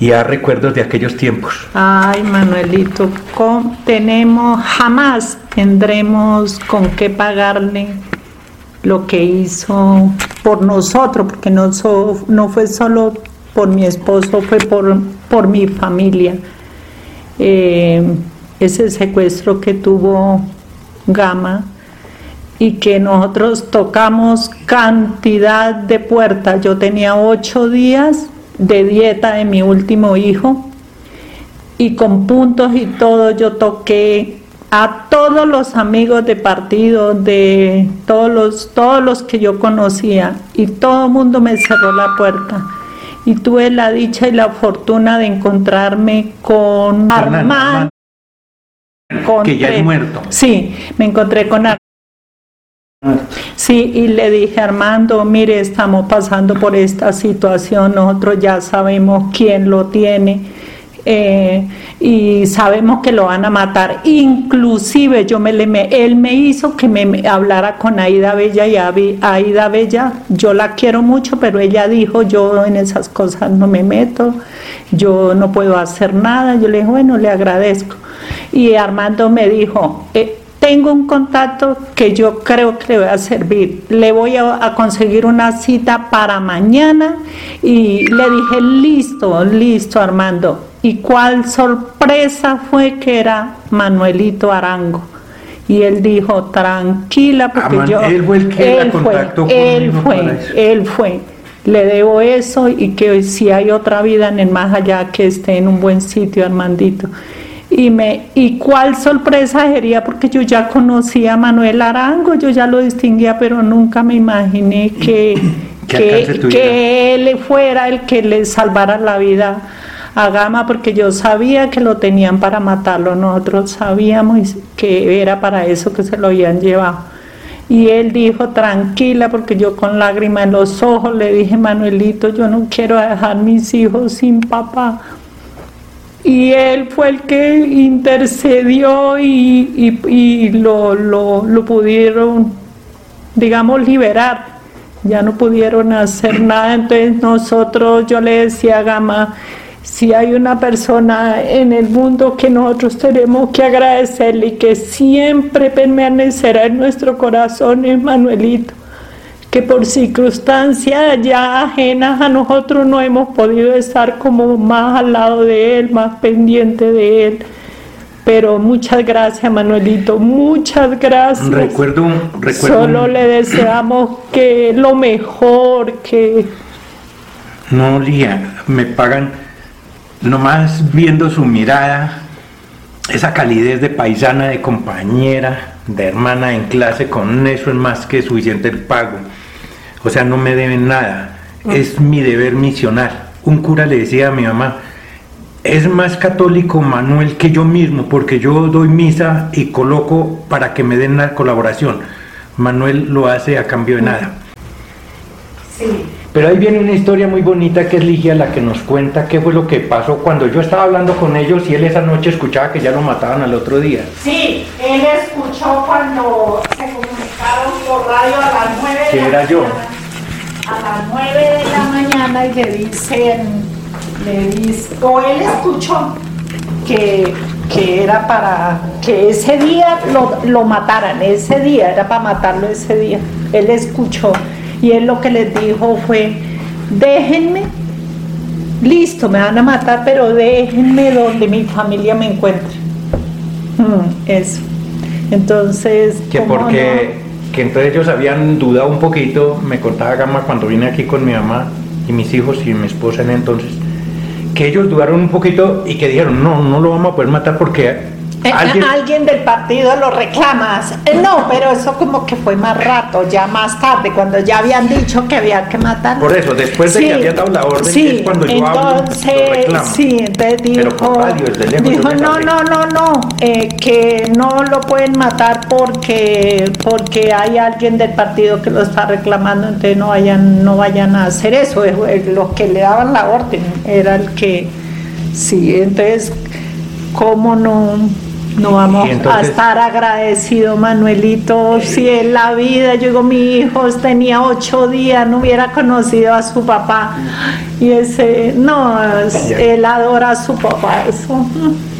y a recuerdos de aquellos tiempos. Ay, Manuelito, jamás tendremos con qué pagarle lo que hizo por nosotros, porque no fue solo por mi esposo, fue por mi familia. Ese secuestro que tuvo Gama, y que nosotros tocamos cantidad de puertas. Yo tenía 8 días de dieta de mi último hijo, y con puntos y todo yo toqué a todos los amigos de partido, de todos los que yo conocía, y todo el mundo me cerró la puerta. Y tuve la dicha y la fortuna de encontrarme con Armando, que ya es muerto. Sí, me encontré con Armando. Sí, y le dije: Armando, mire, estamos pasando por esta situación, nosotros ya sabemos quién lo tiene, y sabemos que lo van a matar. Inclusive él me hizo que me hablara con Aida Bella, y Aida Bella, yo la quiero mucho, pero ella dijo: yo en esas cosas no me meto, yo no puedo hacer nada. Yo le dije: bueno, le agradezco. Y Armando me dijo: tengo un contacto que yo creo que le va a servir, le voy a conseguir una cita para mañana. Y le dije: listo Armando. Y cuál sorpresa fue que era Manuelito Arango. Y él dijo: tranquila, porque él fue el que la contactó conmigo. Él fue. Le debo eso, y que si hay otra vida en el más allá, que esté en un buen sitio, Armandito. Y cuál sorpresa sería, porque yo ya conocía a Manuel Arango, yo ya lo distinguía, pero nunca me imaginé que él fuera el que le salvara la vida a Gama, porque yo sabía que lo tenían para matarlo, nosotros sabíamos que era para eso que se lo habían llevado. Y él dijo: tranquila, porque yo con lágrimas en los ojos le dije: Manuelito, yo no quiero dejar mis hijos sin papá. Y él fue el que intercedió, y lo pudieron, digamos, liberar. Ya no pudieron hacer nada. Entonces yo le decía a Gama: si hay una persona en el mundo que nosotros tenemos que agradecerle y que siempre permanecerá en nuestro corazón, es Manuelito, que por circunstancias ya ajenas a nosotros no hemos podido estar como más al lado de él, más pendiente de él. Pero muchas gracias, Manuelito, muchas gracias. Recuerdo. Solo le deseamos que lo mejor, que... No, Lía, me pagan nomás viendo su mirada, esa calidez de paisana, de compañera, de hermana en clase. Con eso es más que suficiente el pago. O sea, no me deben nada, es mi deber misionar. Un cura le decía a mi mamá: es más católico Manuel que yo mismo, porque yo doy misa y coloco para que me den la colaboración. Manuel lo hace a cambio de nada. Sí. Pero ahí viene una historia muy bonita, que es Ligia la que nos cuenta qué fue lo que pasó cuando yo estaba hablando con ellos, y él esa noche escuchaba que ya lo mataban al otro día. Sí, él escuchó cuando se comunicaron por radio a las 9 de la mañana. Era yo. A las 9 de la mañana, y le dicen, o él escuchó que era para que ese día lo mataran, ese día, era para matarlo ese día. Él escuchó, y él lo que les dijo fue: déjenme, listo, me van a matar, pero déjenme donde mi familia me encuentre. Eso. Entonces, que entre ellos habían dudado un poquito. Me contaba Gama cuando vine aquí con mi mamá y mis hijos y mi esposa en entonces, que ellos dudaron un poquito y que dijeron: no lo vamos a poder matar porque alguien del partido lo reclama. No, pero eso como que fue más rato, ya más tarde, cuando ya habían dicho que había que matar. Por eso, después de que habían dado la orden, es cuando yo hablo, lo reclamo. Sí, entonces dijo, pero por radio, desde lejos, no, que no lo pueden matar porque hay alguien del partido que lo está reclamando, entonces no vayan a hacer eso. Los que le daban la orden era el que, sí, entonces, ¿cómo no? No vamos Y entonces- a estar agradecido, Manuelito. Si en la vida, yo digo, mi hijo tenía 8 días, no hubiera conocido a su papá. Y ese, no, él adora a su papá. Eso.